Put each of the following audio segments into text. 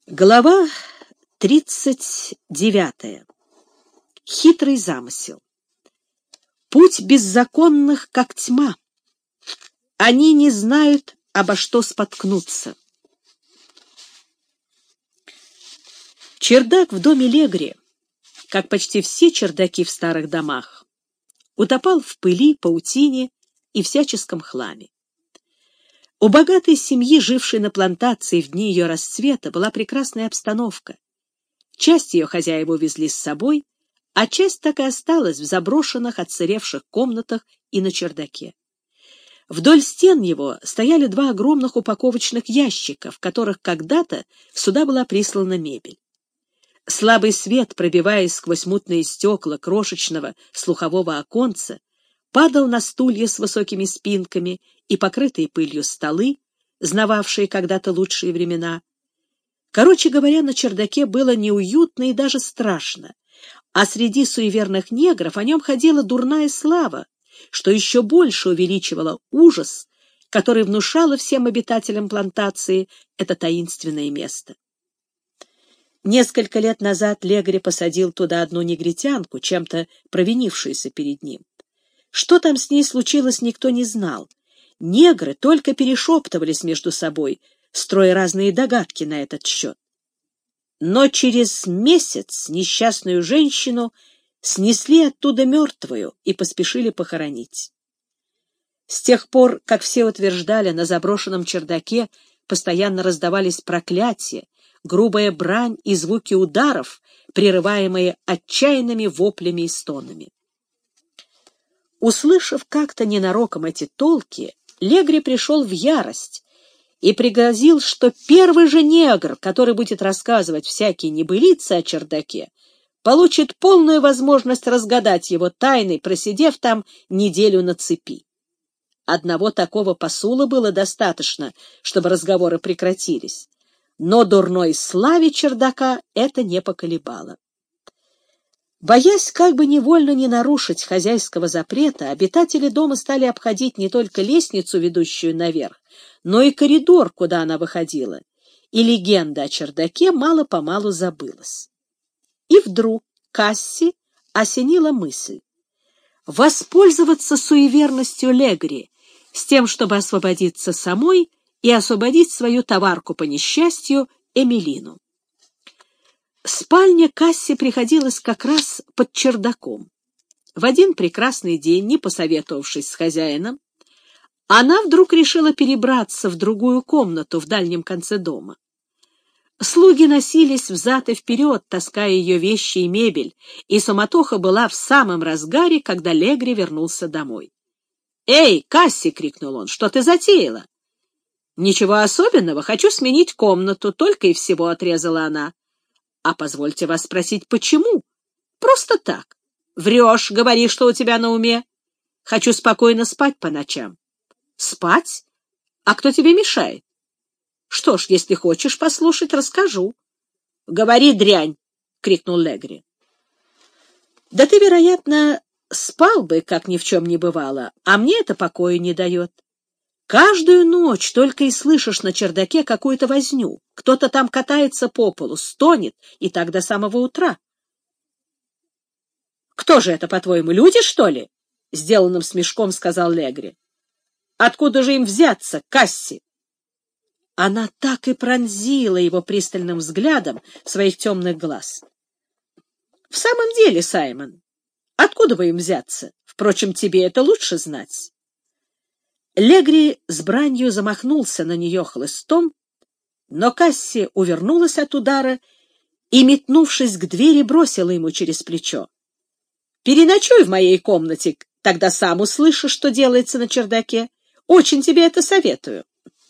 Глава 39. Хитрый замысел. Путь беззаконных, как тьма. Они не знают, обо что споткнуться. Чердак в доме Легри, как почти все чердаки в старых домах, утопал в пыли, паутине и всяческом хламе. У богатой семьи, жившей на плантации в дни ее расцвета, была прекрасная обстановка. Часть ее хозяева увезли с собой, а часть так и осталась в заброшенных, отсыревших комнатах и на чердаке. Вдоль стен его стояли два огромных упаковочных ящика, в которых когда-то сюда была прислана мебель. Слабый свет, пробиваясь сквозь мутные стекла крошечного слухового оконца, падал на стулья с высокими спинками и покрытые пылью столы, знававшие когда-то лучшие времена. Короче говоря, на чердаке было неуютно и даже страшно, а среди суеверных негров о нем ходила дурная слава, что еще больше увеличивало ужас, который внушало всем обитателям плантации это таинственное место. Несколько лет назад Легри посадил туда одну негритянку, чем-то провинившуюся перед ним. Что там с ней случилось, никто не знал. Негры только перешептывались между собой, строя разные догадки на этот счет. Но через месяц несчастную женщину снесли оттуда мертвую и поспешили похоронить. С тех пор, как все утверждали, на заброшенном чердаке постоянно раздавались проклятия, грубая брань и звуки ударов, прерываемые отчаянными воплями и стонами. Услышав как-то ненароком эти толки, Легри пришел в ярость и пригрозил, что первый же негр, который будет рассказывать всякие небылицы о чердаке, получит полную возможность разгадать его тайны, просидев там неделю на цепи. Одного такого посула было достаточно, чтобы разговоры прекратились, но дурной славе чердака это не поколебало. Боясь как бы невольно не нарушить хозяйского запрета, обитатели дома стали обходить не только лестницу, ведущую наверх, но и коридор, куда она выходила, и легенда о чердаке мало-помалу забылась. И вдруг Касси осенила мысль воспользоваться суеверностью Легри с тем, чтобы освободиться самой и освободить свою товарку по несчастью Эмилину. Спальня Касси приходилась как раз под чердаком. В один прекрасный день, не посоветовавшись с хозяином, она вдруг решила перебраться в другую комнату в дальнем конце дома. Слуги носились взад и вперед, таская ее вещи и мебель, и суматоха была в самом разгаре, когда Легри вернулся домой. «Эй, Касси!» — крикнул он. «Что ты затеяла?» «Ничего особенного, хочу сменить комнату, только и всего», — отрезала она. «А позвольте вас спросить, почему?» «Просто так. Врешь, говори, что у тебя на уме. Хочу спокойно спать по ночам». «Спать? А кто тебе мешает?» «Что ж, если хочешь послушать, расскажу». «Говори, дрянь!» — крикнул Легри. «Да ты, вероятно, спал бы, как ни в чем не бывало, а мне это покоя не дает. Каждую ночь только и слышишь на чердаке какую-то возню. Кто-то там катается по полу, стонет, и так до самого утра. — Кто же это, по-твоему, люди, что ли? — сделанным смешком сказал Легри. — Откуда же им взяться, Касси? Она так и пронзила его пристальным взглядом своих темных глаз. — В самом деле, Саймон, откуда бы им взяться? Впрочем, тебе это лучше знать. Легри с бранью замахнулся на нее хлыстом, но Касси увернулась от удара и, метнувшись к двери, бросила ему через плечо: «Переночуй в моей комнате, тогда сам услышишь, что делается на чердаке. Очень тебе это советую».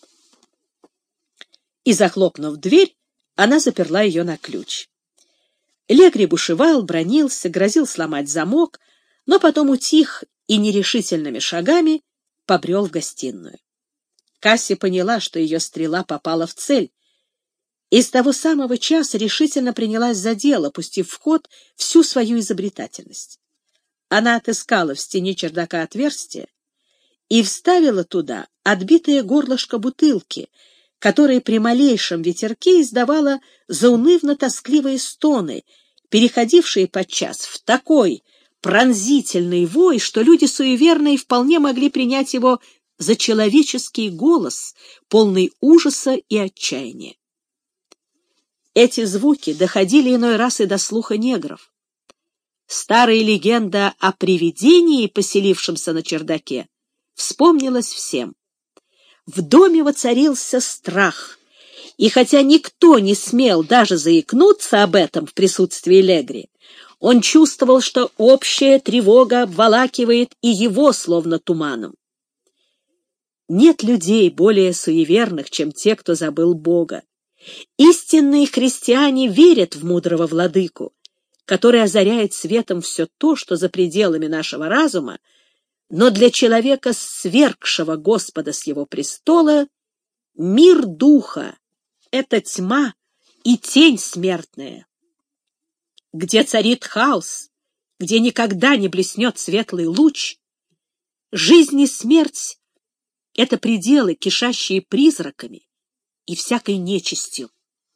И, захлопнув дверь, она заперла ее на ключ. Легри бушевал, бранился, грозил сломать замок, но потом утих и нерешительными шагами побрел в гостиную. Касси поняла, что ее стрела попала в цель, и с того самого часа решительно принялась за дело, пустив в ход всю свою изобретательность. Она отыскала в стене чердака отверстие и вставила туда отбитое горлышко бутылки, которая при малейшем ветерке издавала заунывно-тоскливые стоны, переходившие подчас в такой пронзительный вой, что люди суеверные вполне могли принять его за человеческий голос, полный ужаса и отчаяния. Эти звуки доходили иной раз и до слуха негров. Старая легенда о привидении, поселившемся на чердаке, вспомнилась всем. В доме воцарился страх, и хотя никто не смел даже заикнуться об этом в присутствии Легри, он чувствовал, что общая тревога обволакивает и его словно туманом. Нет людей более суеверных, чем те, кто забыл Бога. Истинные христиане верят в мудрого владыку, который озаряет светом все то, что за пределами нашего разума, но для человека, свергшего Господа с его престола, мир духа — это тьма и тень смертная. Где царит хаос, где никогда не блеснет светлый луч, жизнь и смерть — это пределы, кишащие призраками и всякой нечистью.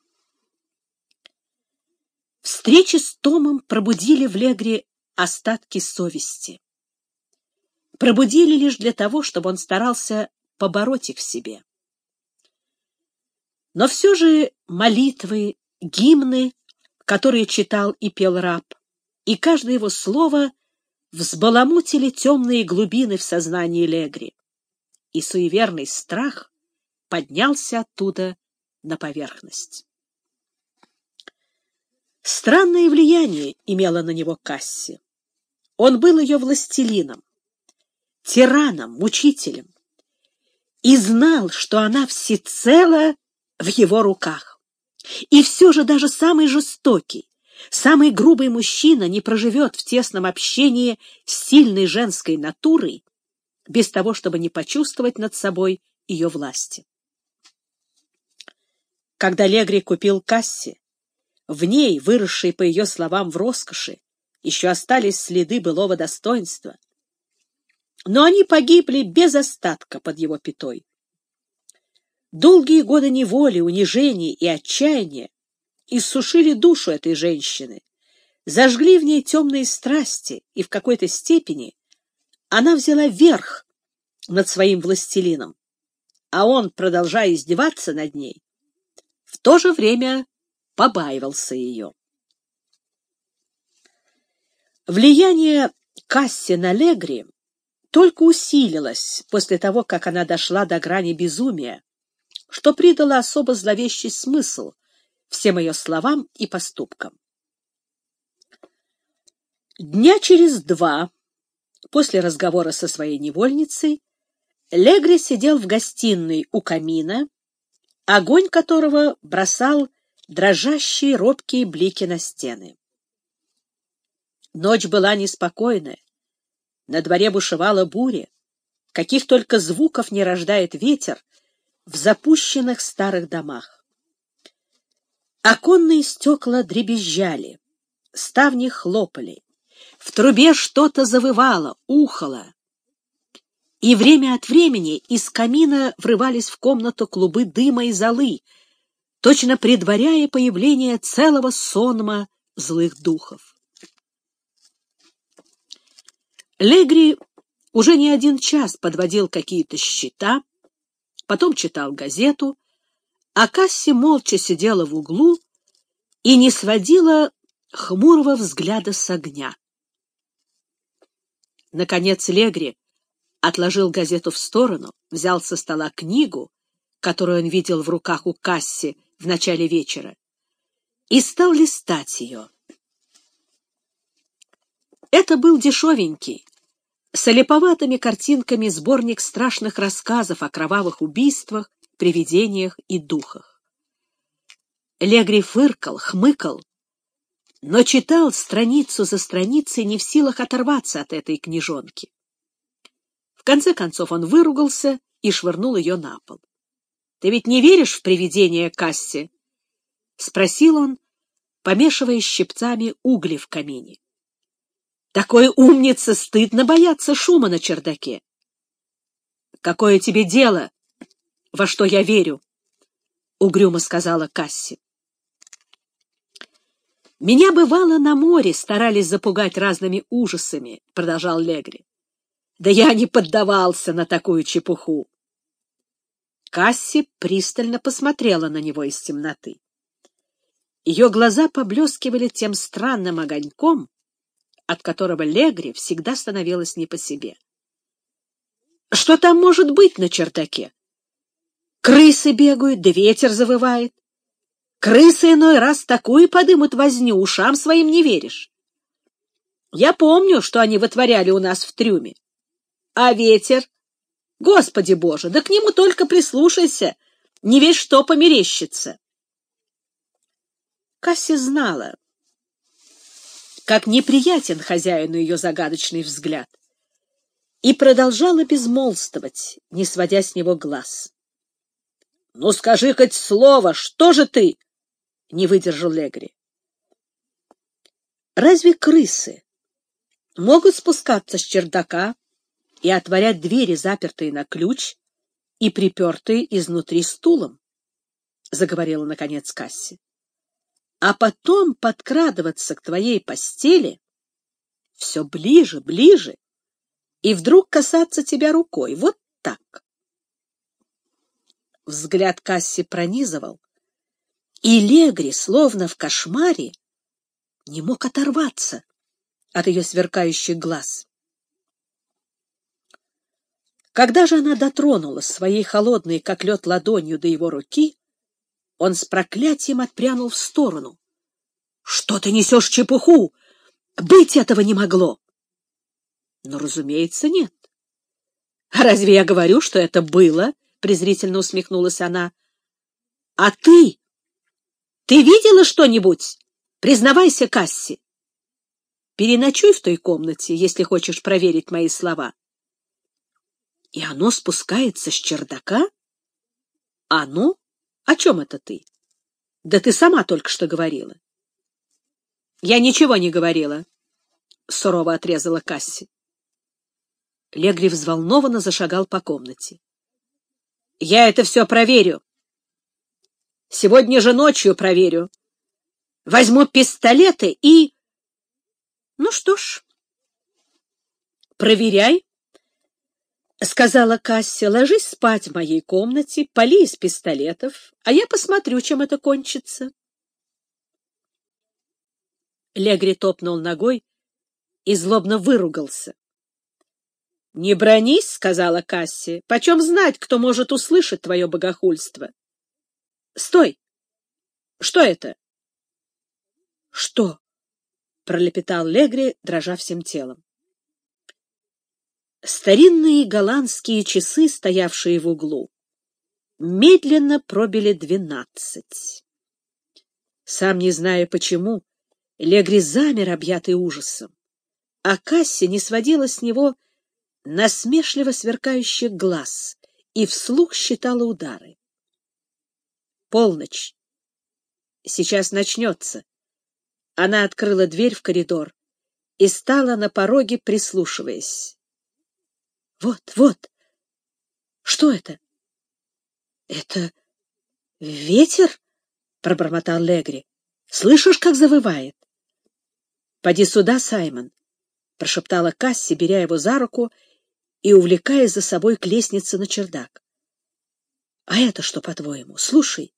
Встречи с Томом пробудили в Легри остатки совести. Пробудили лишь для того, чтобы он старался побороть их в себе. Но все же молитвы, гимны, которые читал и пел раб, и каждое его слово взбаламутили темные глубины в сознании Легри, и суеверный страх поднялся оттуда на поверхность. Странное влияние имела на него Касси. Он был ее властелином, тираном, мучителем, и знал, что она всецело в его руках. И все же даже самый жестокий, самый грубый мужчина не проживет в тесном общении с сильной женской натурой без того, чтобы не почувствовать над собой ее власти. Когда Легри купил Касси, в ней, выросшей, по ее словам, в роскоши, еще остались следы былого достоинства. Но они погибли без остатка под его пятой. Долгие годы неволи, унижений и отчаяния иссушили душу этой женщины, зажгли в ней темные страсти, и в какой-то степени она взяла верх над своим властелином, а он, продолжая издеваться над ней, в то же время побаивался ее. Влияние Касси на Легри только усилилось после того, как она дошла до грани безумия, что придало особо зловещий смысл всем ее словам и поступкам. Дня через два после разговора со своей невольницей Легри сидел в гостиной у камина, огонь которого бросал дрожащие робкие блики на стены. Ночь была неспокойная, на дворе бушевала буря, каких только звуков не рождает ветер в запущенных старых домах. Оконные стекла дребезжали, ставни хлопали, в трубе что-то завывало, ухало, и время от времени из камина врывались в комнату клубы дыма и золы, точно предваряя появление целого сонма злых духов. Легри уже не один час подводил какие-то счета, потом читал газету, а Касси молча сидела в углу и не сводила хмурого взгляда с огня. Наконец Легри отложил газету в сторону, взял со стола книгу, которую он видел в руках у Касси в начале вечера, и стал листать ее. Это был дешевенький, с олиповатыми картинками сборник страшных рассказов о кровавых убийствах, привидениях и духах. Легри фыркал, хмыкал, но читал страницу за страницей, не в силах оторваться от этой книжонки. В конце концов он выругался и швырнул ее на пол. — Ты ведь не веришь в привидения, Касси? — спросил он, помешивая щипцами угли в камине. — Такой умнице стыдно бояться шума на чердаке. — Какое тебе дело, во что я верю? — угрюмо сказала Касси. «Меня, бывало, на море старались запугать разными ужасами», — продолжал Легри. «Да я не поддавался на такую чепуху». Касси пристально посмотрела на него из темноты. Ее глаза поблескивали тем странным огоньком, от которого Легри всегда становилось не по себе. «Что там может быть на чердаке? Крысы бегают, да ветер завывает. Крысы иной раз такую подымут возню, ушам своим не веришь. Я помню, что они вытворяли у нас в трюме. А ветер? Господи Боже, да к нему только прислушайся, не весь что померещится». Касси знала, как неприятен хозяину ее загадочный взгляд, и продолжала безмолвствовать, не сводя с него глаз. — Ну, скажи хоть слово, что же ты? — не выдержал Легри. — Разве крысы могут спускаться с чердака и отворять двери, запертые на ключ и припертые изнутри стулом? — заговорила, наконец, Касси. — А потом подкрадываться к твоей постели все ближе, ближе, и вдруг касаться тебя рукой. Вот так. Взгляд Касси пронизывал, и Легри, словно в кошмаре, не мог оторваться от ее сверкающих глаз. Когда же она дотронулась своей холодной, как лед, ладонью до его руки, он с проклятием отпрянул в сторону. — Что ты несешь чепуху? Быть этого не могло! — Но, разумеется, нет. — А разве я говорю, что это было? — презрительно усмехнулась она. — А ты? Ты видела что-нибудь? Признавайся, Касси. Переночуй в той комнате, если хочешь проверить мои слова. И оно спускается с чердака? Оно? О чем это ты? Да ты сама только что говорила. Я ничего не говорила, — сурово отрезала Касси. Легри взволнованно зашагал по комнате. — Я это все проверю. Сегодня же ночью проверю. Возьму пистолеты и... Ну что ж, проверяй, — сказала Касси. — Ложись спать в моей комнате, пали из пистолетов, а я посмотрю, чем это кончится. Легри топнул ногой и злобно выругался. — Не бронись, — сказала Касси, — почем знать, кто может услышать твое богохульство. — Стой! Что это? — Что? — пролепетал Легри, дрожа всем телом. Старинные голландские часы, стоявшие в углу, медленно пробили 12. Сам не зная почему, Легри замер, объятый ужасом, а Касси не сводила с него насмешливо сверкающих глаз и вслух считала удары. Полночь. Сейчас начнется. Она открыла дверь в коридор и стала на пороге, прислушиваясь. Вот, вот. Что это? Это ветер? — пробормотал Легри. — Слышишь, как завывает? — Поди сюда, Саймон, — прошептала Касси, беря его за руку и увлекая за собой к лестнице на чердак. — А это что, по-твоему? Слушай.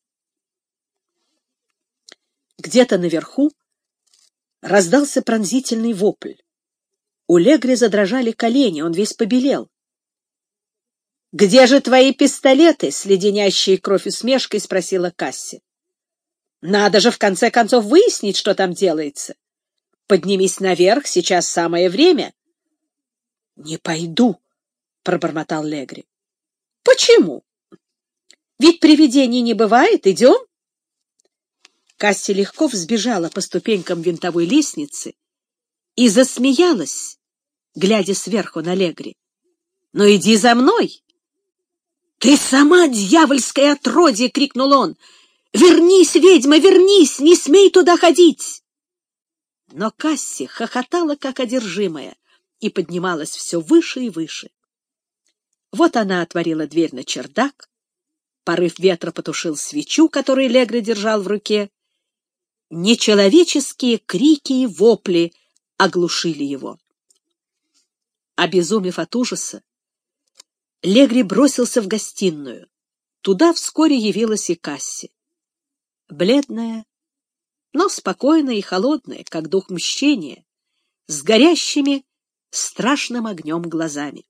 Где-то наверху раздался пронзительный вопль. У Легри задрожали колени, он весь побелел. — Где же твои пистолеты? — с леденящей кровь усмешкой спросила Касси. — Надо же в конце концов выяснить, что там делается. Поднимись наверх, сейчас самое время. — Не пойду, — пробормотал Легри. — Почему? Ведь привидений не бывает. Идем? Касси легко взбежала по ступенькам винтовой лестницы и засмеялась, глядя сверху на Легри. — Ну, иди за мной! — Ты сама дьявольское отродье! — крикнул он. — Вернись, ведьма, вернись! Не смей туда ходить! Но Касси хохотала, как одержимая, и поднималась все выше и выше. Вот она отворила дверь на чердак Порыв ветра потушил свечу, которую Легре держал в руке. Нечеловеческие крики и вопли оглушили его. Обезумев от ужаса, Легре бросился в гостиную. Туда вскоре явилась и Касси. Бледная, но спокойная и холодная, как дух мщения, с горящими страшным огнем глазами.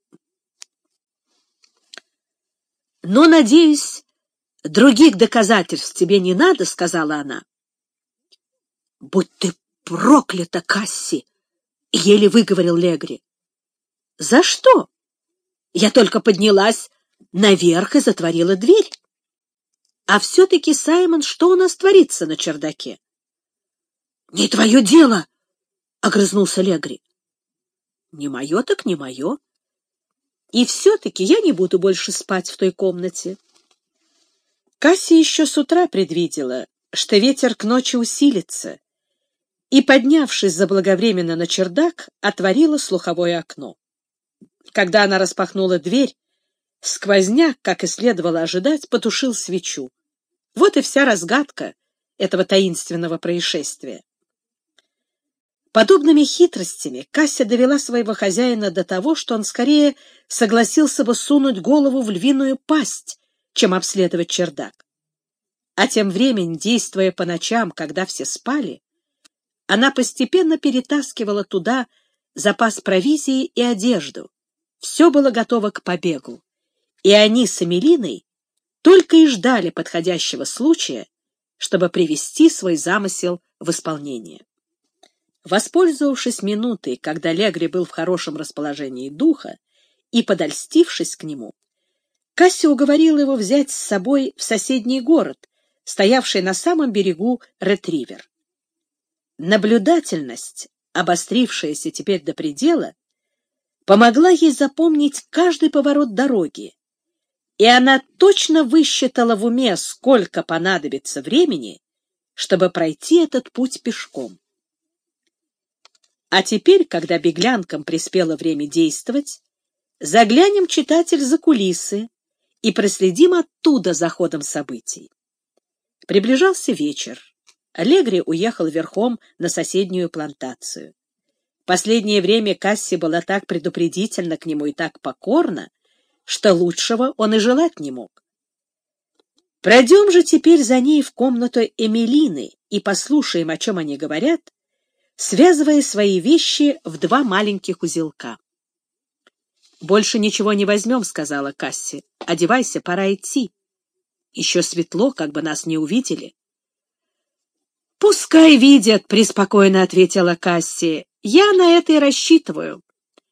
«Но, надеюсь, других доказательств тебе не надо», — сказала она. «Будь ты проклята, Касси!» — еле выговорил Легре. «За что? Я только поднялась наверх и затворила дверь. А все-таки, Саймон, что у нас творится на чердаке?» «Не твое дело!» — огрызнулся Легре. «Не мое так не мое. И все-таки я не буду больше спать в той комнате». Касси еще с утра предвидела, что ветер к ночи усилится, и, поднявшись заблаговременно на чердак, отворила слуховое окно. Когда она распахнула дверь, сквозняк, как и следовало ожидать, потушил свечу. Вот и вся разгадка этого таинственного происшествия. Подобными хитростями Кася довела своего хозяина до того, что он скорее согласился бы сунуть голову в львиную пасть, чем обследовать чердак. А тем временем, действуя по ночам, когда все спали, она постепенно перетаскивала туда запас провизии и одежду. Все было готово к побегу, и они с Эмилиной только и ждали подходящего случая, чтобы привести свой замысел в исполнение. Воспользовавшись минутой, когда Легре был в хорошем расположении духа, и подольстившись к нему, Касси уговорила его взять с собой в соседний город, стоявший на самом берегу Ретривер. Наблюдательность, обострившаяся теперь до предела, помогла ей запомнить каждый поворот дороги, и она точно высчитала в уме, сколько понадобится времени, чтобы пройти этот путь пешком. А теперь, когда беглянкам приспело время действовать, заглянем, читатель, за кулисы и проследим оттуда за ходом событий. Приближался вечер. Легре уехал верхом на соседнюю плантацию. Последнее время Касси была так предупредительна к нему и так покорна, что лучшего он и желать не мог. Пройдем же теперь за ней в комнату Эмилины и послушаем, о чем они говорят, связывая свои вещи в два маленьких узелка. «Больше ничего не возьмем», — сказала Касси. «Одевайся, пора идти. Еще светло, как бы нас не увидели». «Пускай видят», — преспокойно ответила Касси. «Я на это и рассчитываю».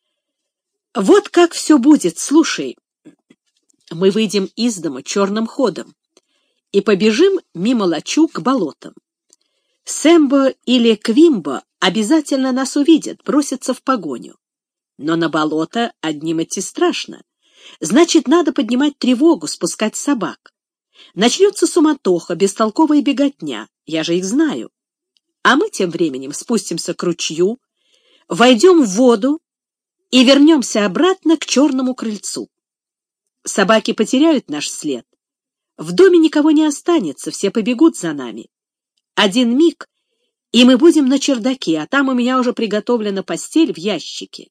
«Вот как все будет, слушай. Мы выйдем из дома черным ходом и побежим мимо лачуг к болотам. Сэмбо или Квимбо обязательно нас увидят, бросятся в погоню. Но на болото одним идти страшно. Значит, надо поднимать тревогу, спускать собак. Начнется суматоха, бестолковая беготня, я же их знаю. А мы тем временем спустимся к ручью, войдем в воду и вернемся обратно к черному крыльцу. Собаки потеряют наш след. В доме никого не останется, все побегут за нами. Один миг, и мы будем на чердаке, а там у меня уже приготовлена постель в ящике.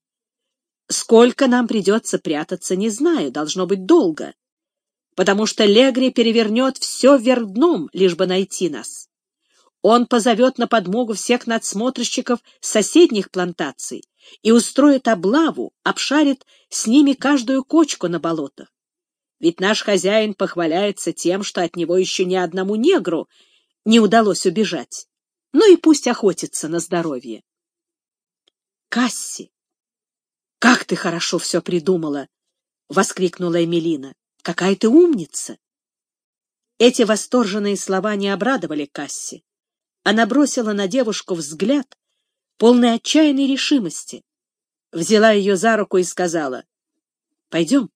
Сколько нам придется прятаться, не знаю, должно быть долго, потому что Легре перевернет все вверх дном, лишь бы найти нас. Он позовет на подмогу всех надсмотрщиков соседних плантаций и устроит облаву, обшарит с ними каждую кочку на болотах. Ведь наш хозяин похваляется тем, что от него еще ни одному негру не удалось убежать. Ну и пусть охотится на здоровье. «Касси, как ты хорошо все придумала!» — воскликнула Эмилина. «Какая ты умница!» Эти восторженные слова не обрадовали Касси. Она бросила на девушку взгляд, полный отчаянной решимости, взяла ее за руку и сказала: «Пойдем».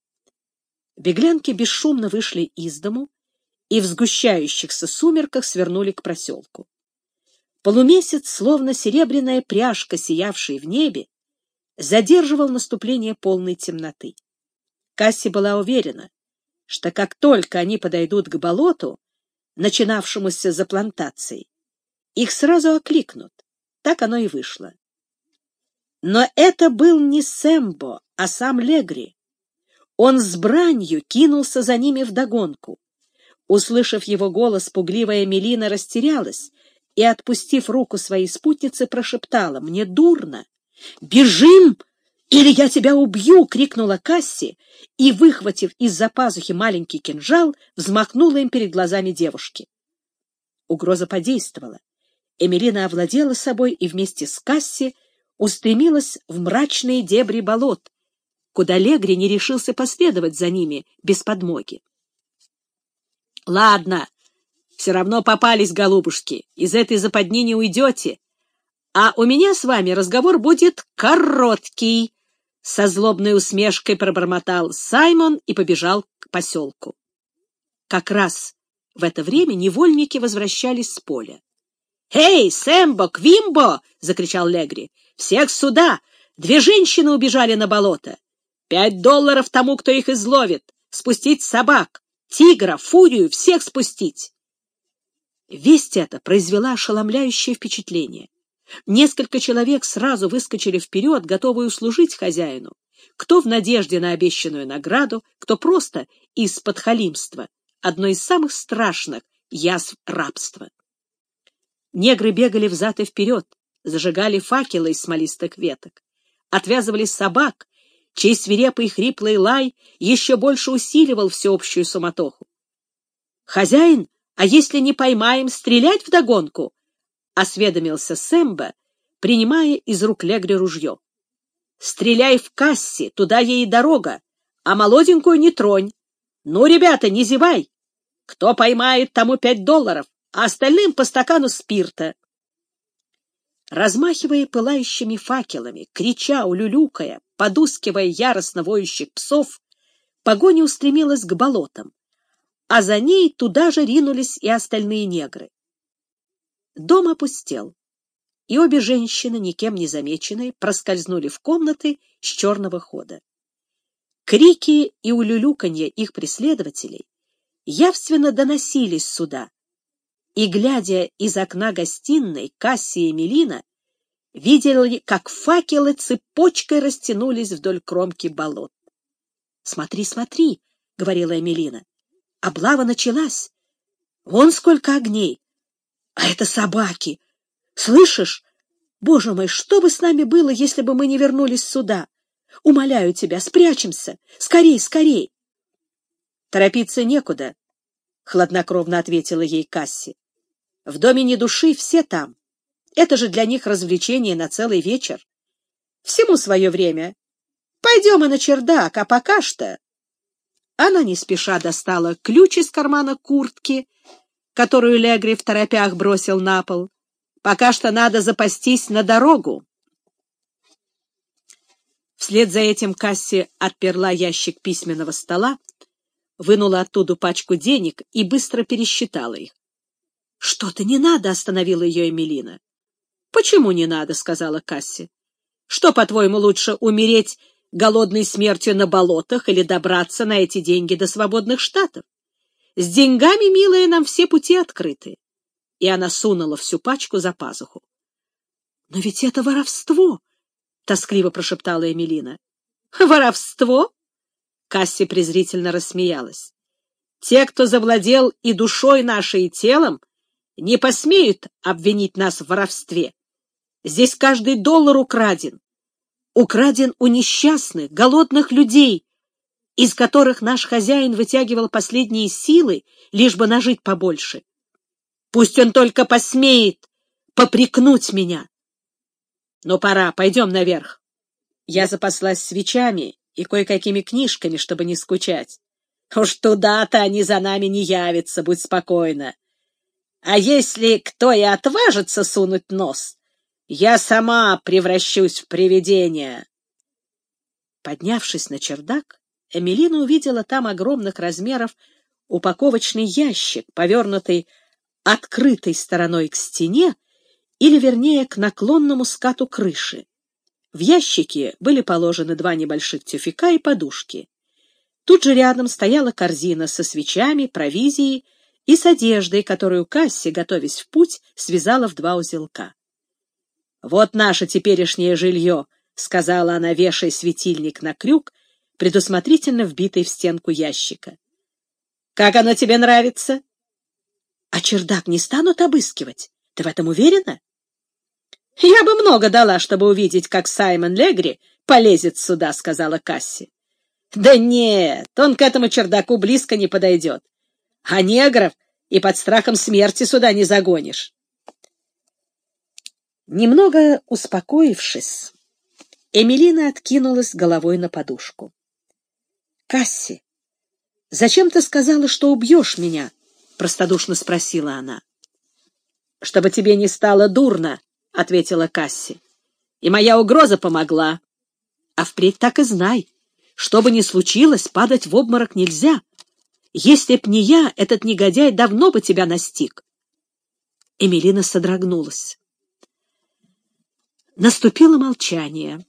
Беглянки бесшумно вышли из дому и в сгущающихся сумерках свернули к проселку. Полумесяц, словно серебряная пряжка, сиявшая в небе, задерживал наступление полной темноты. Касси была уверена, что как только они подойдут к болоту, начинавшемуся за плантацией, их сразу окликнут. Так оно и вышло. Но это был не Сэмбо, а сам Легри. Он с бранью кинулся за ними вдогонку. Услышав его голос, пугливая Мелина растерялась и, отпустив руку своей спутницы, прошептала: «Мне дурно! Бежим, или я тебя убью!» — крикнула Касси и, выхватив из-за пазухи маленький кинжал, взмахнула им перед глазами девушки. Угроза подействовала. Эмилина овладела собой и вместе с Касси устремилась в мрачные дебри болот, куда Легри не решился последовать за ними без подмоги. «Ладно, все равно попались, голубушки, из этой западни не уйдете, а у меня с вами разговор будет короткий», — со злобной усмешкой пробормотал Саймон и побежал к поселку. Как раз в это время невольники возвращались с поля. «Эй, Сэмбо, Квимбо!» — закричал Легри. «Всех сюда! 2 женщины убежали на болото! $5 тому, кто их изловит! Спустить собак, тигра, фурию, всех спустить!» Весть эта произвела ошеломляющее впечатление. Несколько человек сразу выскочили вперед, готовые услужить хозяину, кто в надежде на обещанную награду, кто просто из подхалимства, одно из самых страшных язв рабства. Негры бегали взад и вперед, зажигали факелы из смолистых веток, отвязывали собак, чей свирепый хриплый лай еще больше усиливал всеобщую суматоху. «Хозяин, а если не поймаем, стрелять вдогонку?» — осведомился Сэмбо, принимая из рук Легри ружье. «Стреляй в Касси, туда ей дорога, а молоденькую не тронь. Ну, ребята, не зевай. Кто поймает, тому $5, а остальным по стакану спирта». Размахивая пылающими факелами, крича, улюлюкая, подускивая яростно воющих псов, погоня устремилась к болотам, а за ней туда же ринулись и остальные негры. Дом опустел, и обе женщины, никем не замеченные, проскользнули в комнаты с черного хода. Крики и улюлюканье их преследователей явственно доносились сюда, и, глядя из окна гостиной, Касси и Мелина видели, как факелы цепочкой растянулись вдоль кромки болот. «Смотри, смотри», — говорила Эмилина, — «облава началась. Вон сколько огней. А это собаки. Слышишь? Боже мой, что бы с нами было, если бы мы не вернулись сюда? Умоляю тебя, спрячемся. Скорей, скорей!» «Торопиться некуда», — хладнокровно ответила ей Касси. «В доме ни души, все там. Это же для них развлечение на целый вечер. Всему свое время. Пойдем и на чердак, а пока что...» Она не спеша достала ключ из кармана куртки, которую Легри в торопях бросил на пол. «Пока что надо запастись на дорогу». Вслед за этим Касси отперла ящик письменного стола, вынула оттуда пачку денег и быстро пересчитала их. «Что-то не надо», — остановила ее Эмилина. «Почему не надо?» — сказала Касси. «Что, по-твоему, лучше умереть голодной смертью на болотах или добраться на эти деньги до свободных штатов? С деньгами, милая, нам все пути открыты». И она сунула всю пачку за пазуху. «Но ведь это воровство!» — тоскливо прошептала Эмилина. «Воровство?» — Касси презрительно рассмеялась. «Те, кто завладел и душой нашей, и телом, не посмеют обвинить нас в воровстве. Здесь каждый $1 украден. Украден у несчастных, голодных людей, из которых наш хозяин вытягивал последние силы, лишь бы нажить побольше. Пусть он только посмеет попрекнуть меня. Но пора, пойдем наверх. Я запаслась свечами и кое-какими книжками, чтобы не скучать. Уж туда-то они за нами не явятся, будь спокойна. А если кто и отважится сунуть нос, я сама превращусь в привидение». Поднявшись на чердак, Эмилина увидела там огромных размеров упаковочный ящик, повернутый открытой стороной к стене, или, вернее, к наклонному скату крыши. В ящике были положены 2 небольших тюфяка и подушки. Тут же рядом стояла корзина со свечами, провизией и с одеждой, которую Касси, готовясь в путь, связала в 2 узелка. «Вот наше теперешнее жилье», — сказала она, вешая светильник на крюк, предусмотрительно вбитый в стенку ящика. «Как оно тебе нравится?» «А чердак не станут обыскивать? Ты в этом уверена?» «Я бы много дала, чтобы увидеть, как Саймон Легри полезет сюда», — сказала Касси. «Да нет, он к этому чердаку близко не подойдет. А негров и под страхом смерти сюда не загонишь». Немного успокоившись, Эмилина откинулась головой на подушку. «Касси, зачем ты сказала, что убьешь меня?» — простодушно спросила она. «Чтобы тебе не стало дурно», — ответила Касси. «И моя угроза помогла. А впредь так и знай, что бы ни случилось, падать в обморок нельзя. Если б не я, этот негодяй давно бы тебя настиг». Эмилина содрогнулась. Наступило молчание.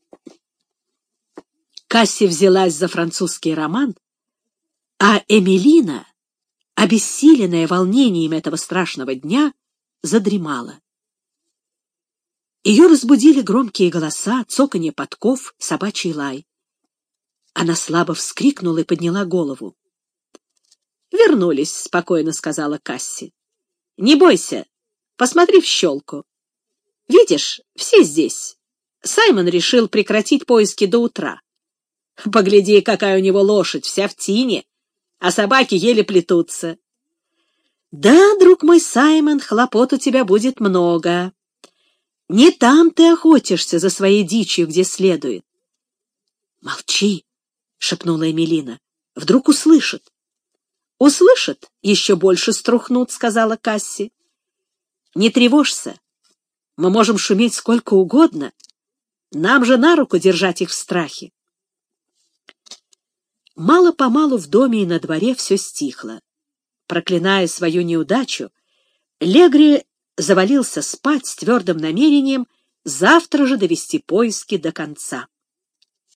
Касси взялась за французский роман, а Эмилина, обессиленная волнением этого страшного дня, задремала. Ее разбудили громкие голоса, цоканье подков, собачий лай. Она слабо вскрикнула и подняла голову. «Вернулись», — спокойно сказала Касси. «Не бойся, посмотри в щелку. Видишь, все здесь. Саймон решил прекратить поиски до утра. Погляди, какая у него лошадь, вся в тине, а собаки еле плетутся. Да, друг мой Саймон, хлопот у тебя будет много. Не там ты охотишься за своей дичью, где следует». «Молчи», — шепнула Эмилина. «Вдруг услышат». «Услышат, еще больше струхнут», — сказала Касси. «Не тревожься. Мы можем шуметь сколько угодно. Нам же на руку держать их в страхе». Мало-помалу в доме и на дворе все стихло. Проклиная свою неудачу, Легри завалился спать с твердым намерением завтра же довести поиски до конца.